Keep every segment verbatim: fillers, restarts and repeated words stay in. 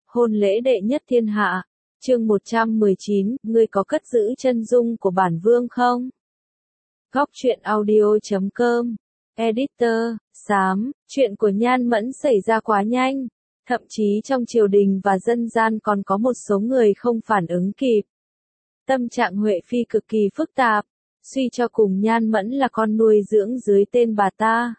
Hôn lễ đệ nhất thiên hạ. Chương một trăm mười chín, ngươi có cất giữ chân dung của bản vương không? Góc truyện audio chấm com. Editor, xám, chuyện của Nhan Mẫn xảy ra quá nhanh. Thậm chí trong triều đình và dân gian còn có một số người không phản ứng kịp. Tâm trạng Huệ Phi cực kỳ phức tạp, suy cho cùng Nhan Mẫn là con nuôi dưỡng dưới tên bà ta.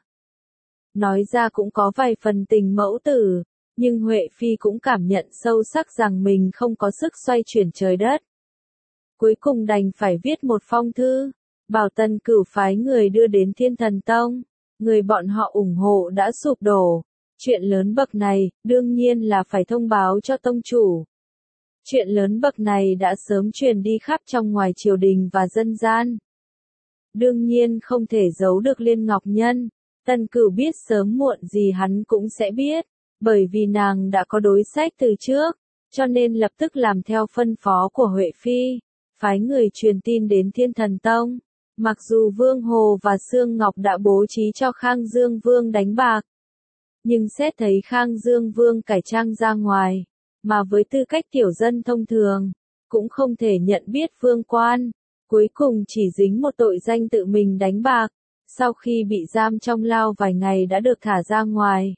Nói ra cũng có vài phần tình mẫu tử, nhưng Huệ Phi cũng cảm nhận sâu sắc rằng mình không có sức xoay chuyển trời đất. Cuối cùng đành phải viết một phong thư, bảo Tần Cửu phái người đưa đến Thiên Thần Tông, người bọn họ ủng hộ đã sụp đổ. Chuyện lớn bậc này, đương nhiên là phải thông báo cho tông chủ. Chuyện lớn bậc này đã sớm truyền đi khắp trong ngoài triều đình và dân gian. Đương nhiên không thể giấu được Liên Ngọc Nhân, Tần Cửu biết sớm muộn gì hắn cũng sẽ biết, bởi vì nàng đã có đối sách từ trước, cho nên lập tức làm theo phân phó của Huệ Phi, phái người truyền tin đến Thiên Thần Tông. Mặc dù Vương Hồ và Sương Ngọc đã bố trí cho Khang Dương Vương đánh bạc, nhưng xét thấy Khang Dương Vương cải trang ra ngoài, mà với tư cách tiểu dân thông thường, cũng không thể nhận biết vương quan, cuối cùng chỉ dính một tội danh tự mình đánh bạc, sau khi bị giam trong lao vài ngày đã được thả ra ngoài.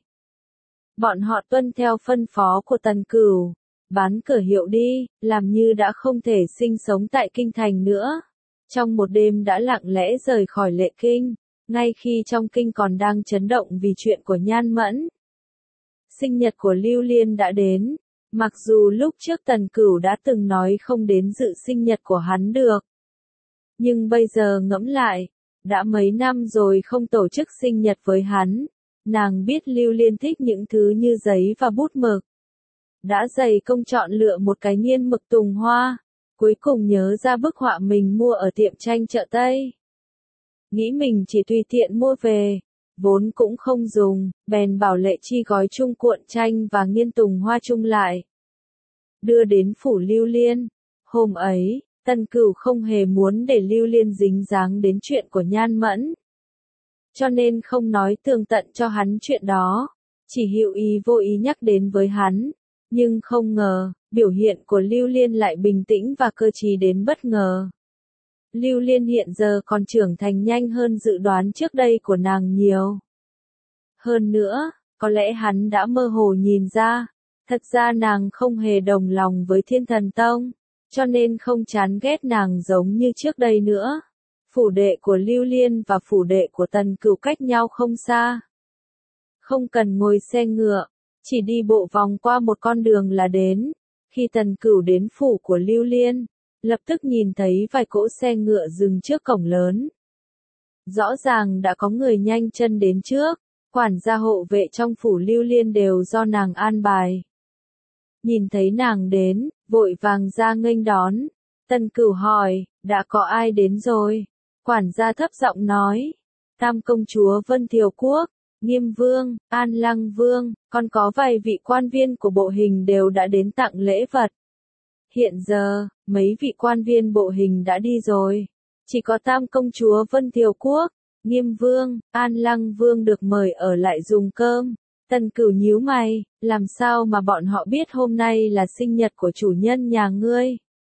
Bọn họ tuân theo phân phó của Tần Cửu, bán cửa hiệu đi, làm như đã không thể sinh sống tại kinh thành nữa. Trong một đêm đã lặng lẽ rời khỏi Lệ Kinh, ngay khi trong kinh còn đang chấn động vì chuyện của Nhan Mẫn. Sinh nhật của Lưu Liên đã đến, mặc dù lúc trước Tần Cửu đã từng nói không đến dự sinh nhật của hắn được. Nhưng bây giờ ngẫm lại, đã mấy năm rồi không tổ chức sinh nhật với hắn. Nàng biết Lưu Liên thích những thứ như giấy và bút mực. Đã dày công chọn lựa một cái nghiên mực tùng hoa, cuối cùng nhớ ra bức họa mình mua ở tiệm tranh chợ Tây. Nghĩ mình chỉ tùy tiện mua về, vốn cũng không dùng, bèn bảo Lệ Chi gói chung cuộn tranh và nghiên tùng hoa chung lại. Đưa đến phủ Lưu Liên. Hôm ấy, Tần Cửu không hề muốn để Lưu Liên dính dáng đến chuyện của Nhan Mẫn, cho nên không nói tường tận cho hắn chuyện đó, chỉ hữu ý vô ý nhắc đến với hắn. Nhưng không ngờ, biểu hiện của Lưu Liên lại bình tĩnh và cơ trí đến bất ngờ. Lưu Liên hiện giờ còn trưởng thành nhanh hơn dự đoán trước đây của nàng nhiều. Hơn nữa, có lẽ hắn đã mơ hồ nhìn ra, thật ra nàng không hề đồng lòng với Thiên Thần Tông, cho nên không chán ghét nàng giống như trước đây nữa. Phủ đệ của Lưu Liên và phủ đệ của Tần Cửu cách nhau không xa. Không cần ngồi xe ngựa, chỉ đi bộ vòng qua một con đường là đến. Khi Tần Cửu đến phủ của Lưu Liên, lập tức nhìn thấy vài cỗ xe ngựa dừng trước cổng lớn. Rõ ràng đã có người nhanh chân đến trước, quản gia hộ vệ trong phủ Lưu Liên đều do nàng an bài. Nhìn thấy nàng đến, vội vàng ra nghênh đón. Tần Cửu hỏi, đã có ai đến rồi? Quản gia thấp giọng nói, Tam công chúa Vân Thiều Quốc, Nghiêm Vương, An Lăng Vương, còn có vài vị quan viên của bộ hình đều đã đến tặng lễ vật. Hiện giờ, mấy vị quan viên bộ hình đã đi rồi, chỉ có Tam công chúa Vân Thiều Quốc, Nghiêm Vương, An Lăng Vương được mời ở lại dùng cơm. Tần Cửu nhíu mày, làm sao mà bọn họ biết hôm nay là sinh nhật của chủ nhân nhà ngươi?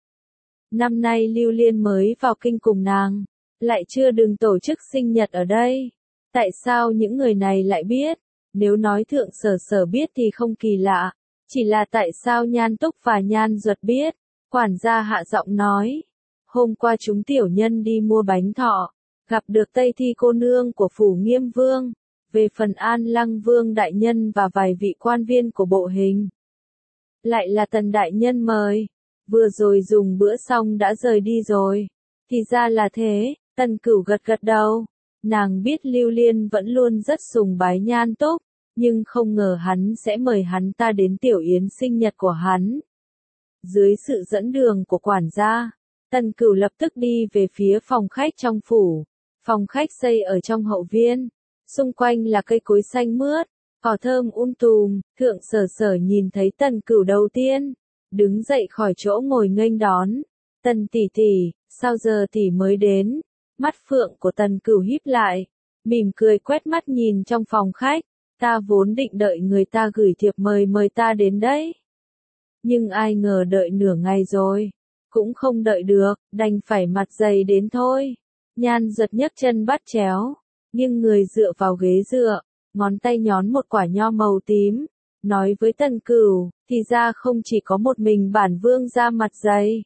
Năm nay Lưu Liên mới vào kinh cùng nàng, lại chưa đừng tổ chức sinh nhật ở đây. Tại sao những người này lại biết? Nếu nói Thượng Sở Sở biết thì không kỳ lạ, chỉ là tại sao Nhan Túc và Nhan Duật biết? Quản gia hạ giọng nói, hôm qua chúng tiểu nhân đi mua bánh thọ, gặp được Tây Thi cô nương của phủ Nghiêm Vương. Về phần An Lăng Vương đại nhân và vài vị quan viên của bộ hình, lại là Tần đại nhân mời, vừa rồi dùng bữa xong đã rời đi rồi. Thì ra là thế. Tần Cửu gật gật đầu. Nàng biết Lưu Liên vẫn luôn rất sùng bái Nhan Túc, nhưng không ngờ hắn sẽ mời hắn ta đến tiểu yến sinh nhật của hắn. Dưới sự dẫn đường của quản gia, Tần Cửu lập tức đi về phía phòng khách trong phủ. Phòng khách xây ở trong hậu viên, xung quanh là cây cối xanh mướt, cỏ thơm um tùm. Thượng Sở Sở nhìn thấy Tần Cửu đầu tiên, đứng dậy khỏi chỗ ngồi nghênh đón. Tần tỷ tỷ, sao giờ tỷ mới đến? Mắt phượng của Tần Cửu híp lại, mỉm cười quét mắt nhìn trong phòng khách. Ta vốn định đợi người ta gửi thiệp mời mời ta đến đấy. Nhưng ai ngờ đợi nửa ngày rồi, cũng không đợi được, đành phải mặt dày đến thôi. Nhan Duật nhấc chân bắt chéo, nhưng người dựa vào ghế dựa, ngón tay nhón một quả nho màu tím, nói với Tần Cửu, thì ra không chỉ có một mình bản vương ra mặt dày.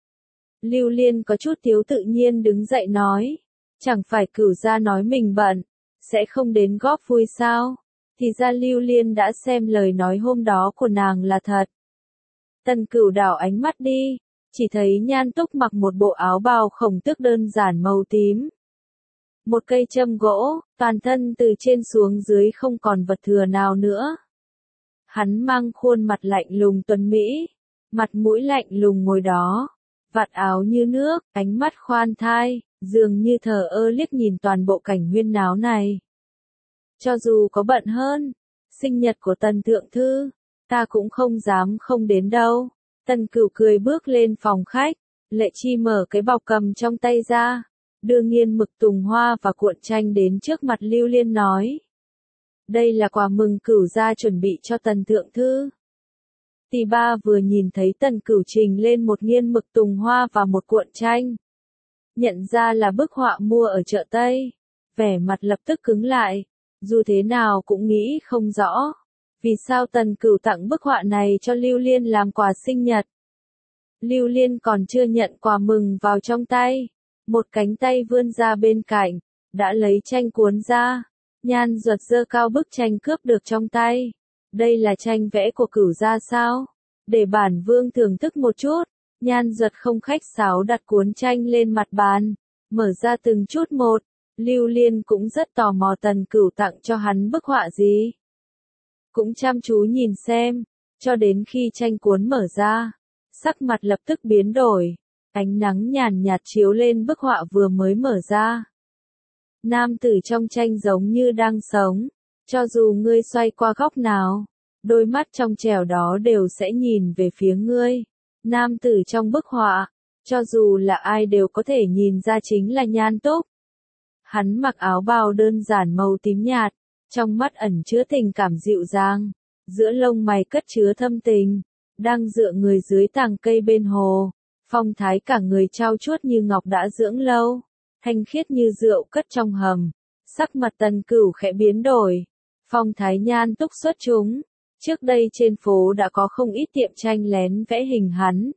Lưu Liên có chút thiếu tự nhiên đứng dậy nói, chẳng phải Cửu gia nói mình bận, sẽ không đến góp vui sao? Thì ra Lưu Liên đã xem lời nói hôm đó của nàng là thật. Tần Cửu đảo ánh mắt đi, chỉ thấy Nhan Túc mặc một bộ áo bào khổng tước đơn giản màu tím. Một cây châm gỗ, toàn thân từ trên xuống dưới không còn vật thừa nào nữa. Hắn mang khuôn mặt lạnh lùng tuấn mỹ, mặt mũi lạnh lùng ngồi đó, vạt áo như nước, ánh mắt khoan thai, dường như thờ ơ liếc nhìn toàn bộ cảnh huyên náo này. Cho dù có bận hơn, sinh nhật của Tần Thượng Thư, ta cũng không dám không đến đâu. Tần Cửu cười bước lên phòng khách, Lệ Chi mở cái bọc cầm trong tay ra, đưa nghiên mực tùng hoa và cuộn tranh đến trước mặt Lưu Liên nói. Đây là quà mừng Cửu gia chuẩn bị cho Tần Thượng Thư. Tỷ ba vừa nhìn thấy Tần Cửu trình lên một nghiên mực tùng hoa và một cuộn tranh. Nhận ra là bức họa mua ở chợ Tây, vẻ mặt lập tức cứng lại, dù thế nào cũng nghĩ không rõ. Vì sao Tần Cửu tặng bức họa này cho Lưu Liên làm quà sinh nhật? Lưu Liên còn chưa nhận quà mừng vào trong tay, một cánh tay vươn ra bên cạnh, đã lấy tranh cuốn ra. Nhan Duật giơ cao bức tranh cướp được trong tay. Đây là tranh vẽ của Cửu gia sao? Để bản vương thưởng thức một chút. Nhan Duật không khách sáo đặt cuốn tranh lên mặt bàn, mở ra từng chút một. Lưu Liên cũng rất tò mò Tần Cửu tặng cho hắn bức họa gì. Cũng chăm chú nhìn xem, cho đến khi tranh cuốn mở ra, sắc mặt lập tức biến đổi, ánh nắng nhàn nhạt chiếu lên bức họa vừa mới mở ra. Nam tử trong tranh giống như đang sống, cho dù ngươi xoay qua góc nào, đôi mắt trong trẻo đó đều sẽ nhìn về phía ngươi. Nam tử trong bức họa, cho dù là ai đều có thể nhìn ra chính là Nhan Túc. Hắn mặc áo bào đơn giản màu tím nhạt, trong mắt ẩn chứa tình cảm dịu dàng, giữa lông mày cất chứa thâm tình, đang dựa người dưới tàng cây bên hồ, phong thái cả người trao chuốt như ngọc đã dưỡng lâu, thanh khiết như rượu cất trong hầm. Sắc mặt Tần Cửu khẽ biến đổi, phong thái Nhan Túc xuất chúng, trước đây trên phố đã có không ít tiệm tranh lén vẽ hình hắn.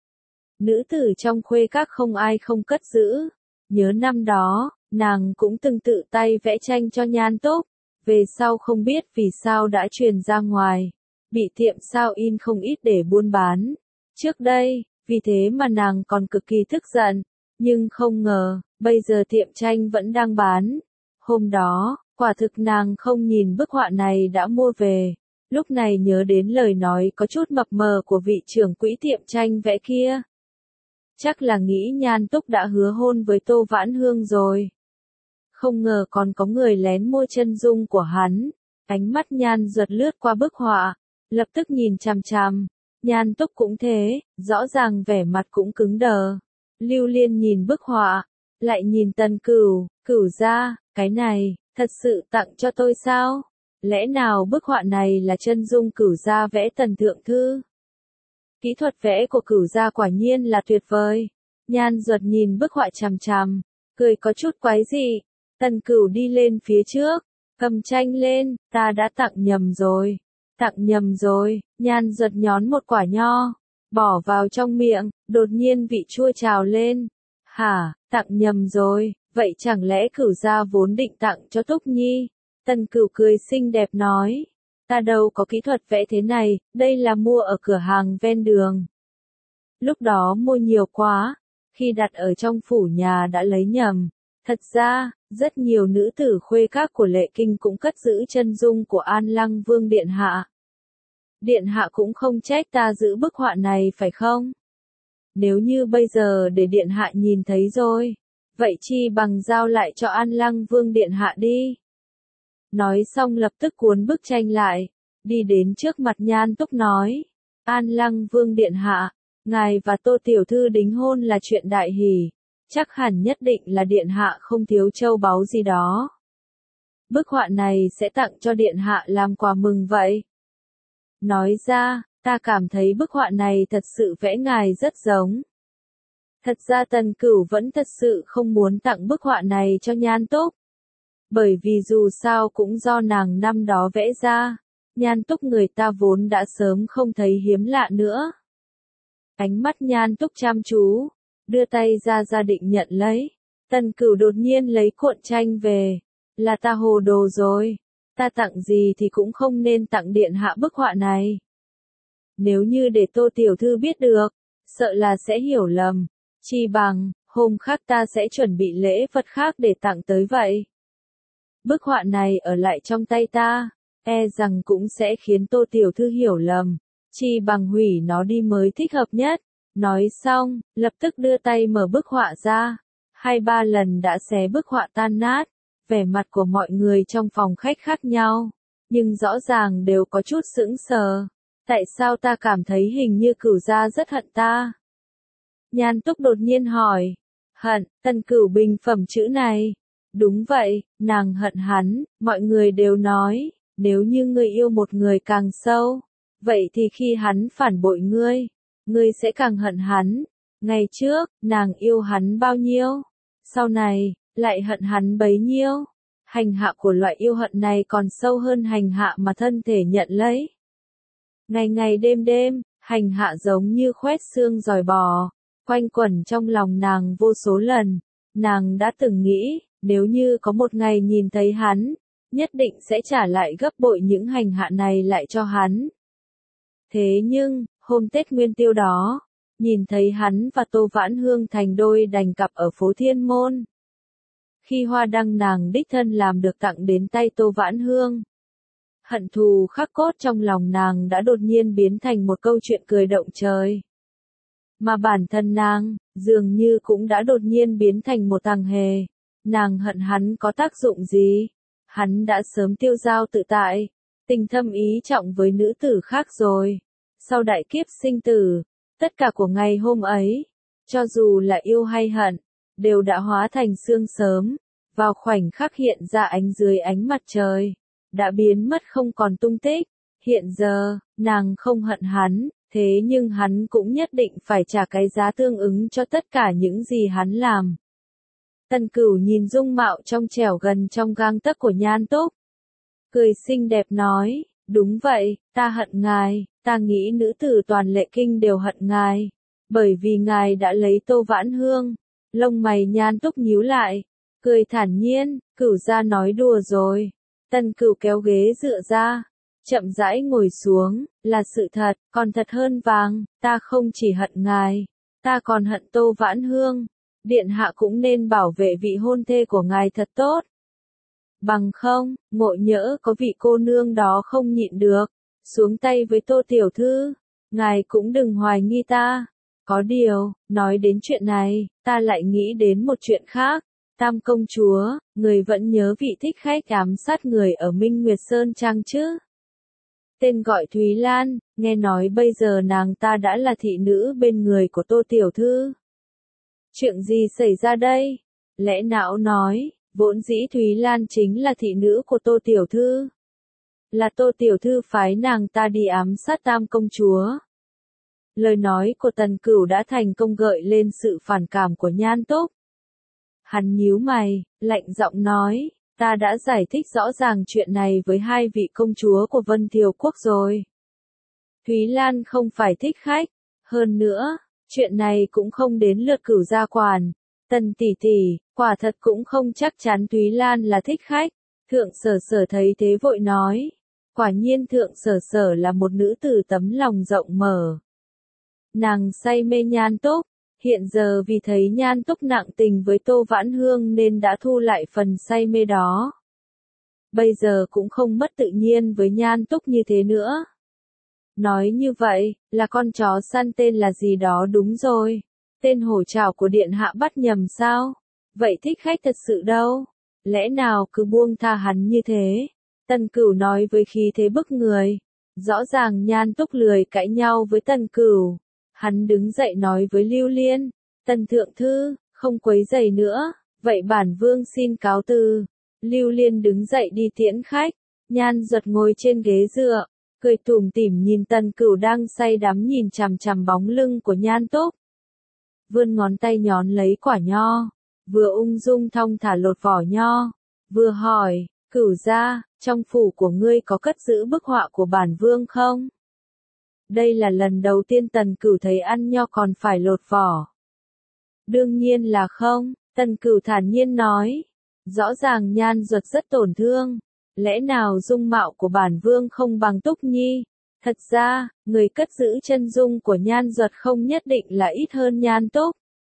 Nữ tử trong khuê các không ai không cất giữ, nhớ năm đó, nàng cũng từng tự tay vẽ tranh cho Nhan Túc. Về sau không biết vì sao đã truyền ra ngoài, bị tiệm sao in không ít để buôn bán. Trước đây, vì thế mà nàng còn cực kỳ tức giận, nhưng không ngờ, bây giờ tiệm tranh vẫn đang bán. Hôm đó, quả thực nàng không nhìn bức họa này đã mua về, lúc này nhớ đến lời nói có chút mập mờ của vị trưởng quỹ tiệm tranh vẽ kia. Chắc là nghĩ Nhan Túc đã hứa hôn với Tô Vãn Hương rồi. Không ngờ còn có người lén mua chân dung của hắn. Ánh mắt Nhan Duật lướt qua bức họa, lập tức nhìn chằm chằm. Nhan Túc cũng thế, rõ ràng vẻ mặt cũng cứng đờ. Lưu Liên nhìn bức họa, lại nhìn Tần Cửu, Cửu gia, cái này, thật sự tặng cho tôi sao? Lẽ nào bức họa này là chân dung Cửu gia vẽ Tần Thượng Thư? Kỹ thuật vẽ của Cửu gia quả nhiên là tuyệt vời. Nhan Duật nhìn bức họa chằm chằm, cười có chút quái dị. Tần Cửu đi lên phía trước, cầm tranh lên, ta đã tặng nhầm rồi, tặng nhầm rồi. Nhan Duật nhón một quả nho, bỏ vào trong miệng, đột nhiên vị chua trào lên. Hả, tặng nhầm rồi, vậy chẳng lẽ Cửu gia vốn định tặng cho Túc Nhi? Tần Cửu cười xinh đẹp nói, ta đâu có kỹ thuật vẽ thế này, đây là mua ở cửa hàng ven đường. Lúc đó mua nhiều quá, khi đặt ở trong phủ nhà đã lấy nhầm. Thật ra, rất nhiều nữ tử khuê các của Lệ Kinh cũng cất giữ chân dung của An Lăng Vương Điện Hạ. Điện Hạ cũng không trách ta giữ bức họa này phải không? Nếu như bây giờ để Điện Hạ nhìn thấy rồi, vậy chi bằng giao lại cho An Lăng Vương Điện Hạ đi. Nói xong lập tức cuốn bức tranh lại, đi đến trước mặt Nhan Túc nói, An Lăng Vương Điện Hạ, ngài và Tô Tiểu Thư đính hôn là chuyện đại hỷ. Chắc hẳn nhất định là Điện Hạ không thiếu châu báu gì đó. Bức họa này sẽ tặng cho Điện Hạ làm quà mừng vậy. Nói ra, ta cảm thấy bức họa này thật sự vẽ ngài rất giống. Thật ra Tần Cửu vẫn thật sự không muốn tặng bức họa này cho Nhan Túc. Bởi vì dù sao cũng do nàng năm đó vẽ ra, Nhan Túc người ta vốn đã sớm không thấy hiếm lạ nữa. Ánh mắt Nhan Túc chăm chú, đưa tay ra ra định nhận lấy. Tần Cửu đột nhiên lấy cuộn tranh về. Là ta hồ đồ rồi, ta tặng gì thì cũng không nên tặng điện hạ bức họa này. Nếu như để Tô tiểu thư biết được, sợ là sẽ hiểu lầm. Chi bằng, hôm khác ta sẽ chuẩn bị lễ vật khác để tặng tới vậy. Bức họa này ở lại trong tay ta, e rằng cũng sẽ khiến Tô tiểu thư hiểu lầm. Chi bằng hủy nó đi mới thích hợp nhất. Nói xong, lập tức đưa tay mở bức họa ra. Hai ba lần đã xé bức họa tan nát. Vẻ mặt của mọi người trong phòng khách khác nhau, nhưng rõ ràng đều có chút sững sờ. Tại sao ta cảm thấy hình như Cửu gia rất hận ta? Nhan Túc đột nhiên hỏi. Hận, Tần Cửu bình phẩm chữ này. Đúng vậy, nàng hận hắn, mọi người đều nói, nếu như ngươi yêu một người càng sâu, vậy thì khi hắn phản bội ngươi, ngươi sẽ càng hận hắn. Ngày trước, nàng yêu hắn bao nhiêu? Sau này, lại hận hắn bấy nhiêu. Hành hạ của loại yêu hận này còn sâu hơn hành hạ mà thân thể nhận lấy. Ngày ngày đêm đêm, hành hạ giống như khoét xương giòi bò, quanh quẩn trong lòng nàng vô số lần. Nàng đã từng nghĩ, nếu như có một ngày nhìn thấy hắn, nhất định sẽ trả lại gấp bội những hành hạ này lại cho hắn. Thế nhưng, hôm Tết Nguyên Tiêu đó, nhìn thấy hắn và Tô Vãn Hương thành đôi đành cặp ở phố Thiên Môn. Khi hoa đăng nàng đích thân làm được tặng đến tay Tô Vãn Hương, hận thù khắc cốt trong lòng nàng đã đột nhiên biến thành một câu chuyện cười động trời. Mà bản thân nàng, dường như cũng đã đột nhiên biến thành một tàng hề. Nàng hận hắn có tác dụng gì? Hắn đã sớm tiêu dao tự tại, tình thâm ý trọng với nữ tử khác rồi. Sau đại kiếp sinh tử, tất cả của ngày hôm ấy, cho dù là yêu hay hận, đều đã hóa thành sương sớm, vào khoảnh khắc hiện ra ánh dưới ánh mặt trời, đã biến mất không còn tung tích. Hiện giờ, nàng không hận hắn, thế nhưng hắn cũng nhất định phải trả cái giá tương ứng cho tất cả những gì hắn làm. Tần Cửu nhìn dung mạo trong trẻo gần trong gang tấc của Nhan Túc, cười xinh đẹp nói, đúng vậy, ta hận ngài, ta nghĩ nữ tử toàn lệ kinh đều hận ngài, bởi vì ngài đã lấy Tô Vãn Hương. Lông mày Nhan Túc nhíu lại, cười thản nhiên, Cửu gia nói đùa rồi. Tần Cửu kéo ghế dựa ra, chậm rãi ngồi xuống, là sự thật, còn thật hơn vàng, ta không chỉ hận ngài, ta còn hận Tô Vãn Hương. Điện hạ cũng nên bảo vệ vị hôn thê của ngài thật tốt. Bằng không, ngộ nhỡ có vị cô nương đó không nhịn được, xuống tay với Tô tiểu thư, ngài cũng đừng hoài nghi ta. Có điều, nói đến chuyện này, ta lại nghĩ đến một chuyện khác. Tam công chúa, người vẫn nhớ vị thích khách ám sát người ở Minh Nguyệt Sơn Trang chứ? Tên gọi Thúy Lan, nghe nói bây giờ nàng ta đã là thị nữ bên người của Tô tiểu thư. Chuyện gì xảy ra đây? Lẽ não nói, vốn dĩ Thúy Lan chính là thị nữ của Tô tiểu thư. Là Tô tiểu thư phái nàng ta đi ám sát Tam công chúa. Lời nói của Tần Cửu đã thành công gợi lên sự phản cảm của Nhan Túc. Hắn nhíu mày, lạnh giọng nói, ta đã giải thích rõ ràng chuyện này với hai vị công chúa của Vân Thiều Quốc rồi. Thúy Lan không phải thích khách, hơn nữa, chuyện này cũng không đến lượt Cửu gia quản. Tần tỷ tỷ, quả thật cũng không chắc chắn Thúy Lan là thích khách. Thượng Sở Sở thấy thế vội nói, quả nhiên Thượng Sở Sở là một nữ tử tấm lòng rộng mở. Nàng say mê Nhan Túc, hiện giờ vì thấy Nhan Túc nặng tình với Tô Vãn Hương nên đã thu lại phần say mê đó. Bây giờ cũng không mất tự nhiên với Nhan Túc như thế nữa. Nói như vậy, là con chó săn tên là gì đó đúng rồi. Tên hổ trảo của điện hạ bắt nhầm sao? Vậy thích khách thật sự đâu? Lẽ nào cứ buông tha hắn như thế? Tần Cửu nói với khí thế bức người. Rõ ràng Nhan Túc lười cãi nhau với Tần Cửu. Hắn đứng dậy nói với Lưu Liên, Tần thượng thư, không quấy rầy nữa, vậy bản vương xin cáo từ. Lưu Liên đứng dậy đi tiễn khách, Nhan Duật ngồi trên ghế dựa, cười tủm tỉm nhìn Tần Cửu đang say đắm nhìn chằm chằm bóng lưng của Nhan Túc. Vươn ngón tay nhón lấy quả nho, vừa ung dung thong thả lột vỏ nho, vừa hỏi, Cửu gia, trong phủ của ngươi có cất giữ bức họa của bản vương không? Đây là lần đầu tiên Tần Cửu thấy ăn nho còn phải lột vỏ. Đương nhiên là không, Tần Cửu thản nhiên nói. Rõ ràng Nhan Duật rất tổn thương. Lẽ nào dung mạo của bản vương không bằng Túc Nhi? Thật ra, người cất giữ chân dung của Nhan Duật không nhất định là ít hơn Nhan Túc.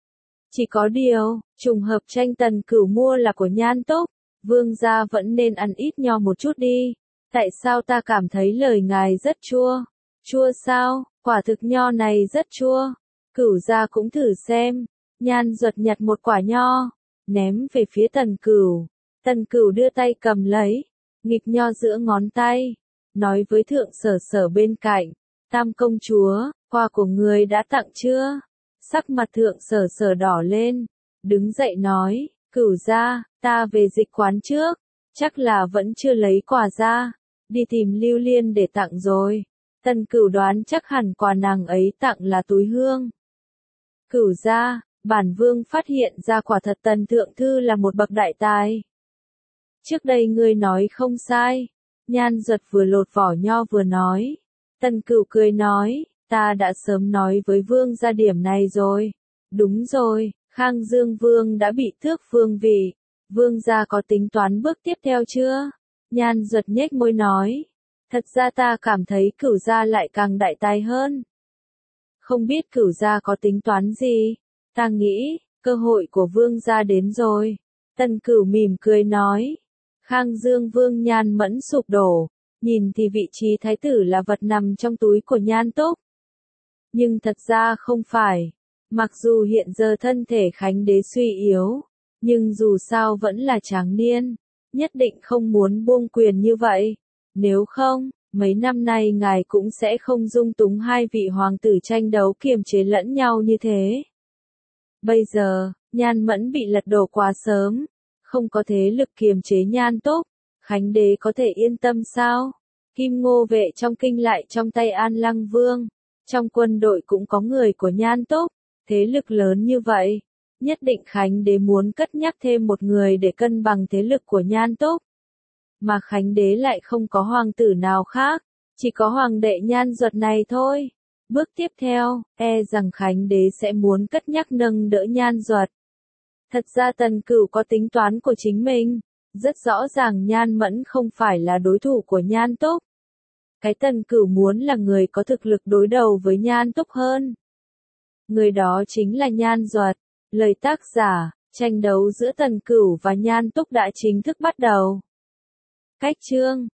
Chỉ có điều, trùng hợp tranh Tần Cửu mua là của Nhan Túc, vương gia vẫn nên ăn ít nho một chút đi. Tại sao ta cảm thấy lời ngài rất chua? Chua sao? Quả thực nho này rất chua. Cửu gia cũng thử xem. Nhan Duật nhặt một quả nho, ném về phía Tần Cửu. Tần Cửu đưa tay cầm lấy, nghịch nho giữa ngón tay, nói với Thượng Sở Sở bên cạnh, Tam công chúa, quà của người đã tặng chưa? Sắc mặt Thượng Sở Sở đỏ lên, đứng dậy nói, Cửu gia, ta về dịch quán trước, chắc là vẫn chưa lấy quà ra, đi tìm Lưu Liên để tặng rồi. Tần Cửu đoán chắc hẳn quà nàng ấy tặng là túi hương. Cửu gia, bản vương phát hiện ra quả thật Tần thượng thư là một bậc đại tài. Trước đây ngươi nói không sai. Nhan Duật vừa lột vỏ nho vừa nói. Tần Cửu cười nói, ta đã sớm nói với vương gia điểm này rồi. Đúng rồi, Khang Dương vương đã bị tước vương vị. Vương gia có tính toán bước tiếp theo chưa? Nhan Duật nhếch môi nói. Thật ra ta cảm thấy Cửu gia lại càng đại tài hơn. Không biết Cửu gia có tính toán gì? Ta nghĩ, cơ hội của vương gia đến rồi. Tần Cửu mỉm cười nói. Khang Dương vương Nhan Mẫn sụp đổ, nhìn thì vị trí thái tử là vật nằm trong túi của Nhan Túc. Nhưng thật ra không phải. Mặc dù hiện giờ thân thể Khánh đế suy yếu, nhưng dù sao vẫn là tráng niên, nhất định không muốn buông quyền như vậy. Nếu không, mấy năm nay ngài cũng sẽ không dung túng hai vị hoàng tử tranh đấu kiềm chế lẫn nhau như thế. Bây giờ, Nhan Mẫn bị lật đổ quá sớm, không có thế lực kiềm chế Nhan Túc, Khánh đế có thể yên tâm sao? Kim Ngô vệ trong kinh lại trong tay An Lăng Vương, trong quân đội cũng có người của Nhan Túc, thế lực lớn như vậy, nhất định Khánh đế muốn cất nhắc thêm một người để cân bằng thế lực của Nhan Túc. Mà Khánh đế lại không có hoàng tử nào khác, chỉ có hoàng đệ Nhan Duật này thôi. Bước tiếp theo, e rằng Khánh đế sẽ muốn cất nhắc nâng đỡ Nhan Duật. Thật ra Tần Cửu có tính toán của chính mình, rất rõ ràng Nhan Mẫn không phải là đối thủ của Nhan Túc. Cái Tần Cửu muốn là người có thực lực đối đầu với Nhan Túc hơn. Người đó chính là Nhan Duật. Lời tác giả, tranh đấu giữa Tần Cửu và Nhan Túc đã chính thức bắt đầu. Cách chương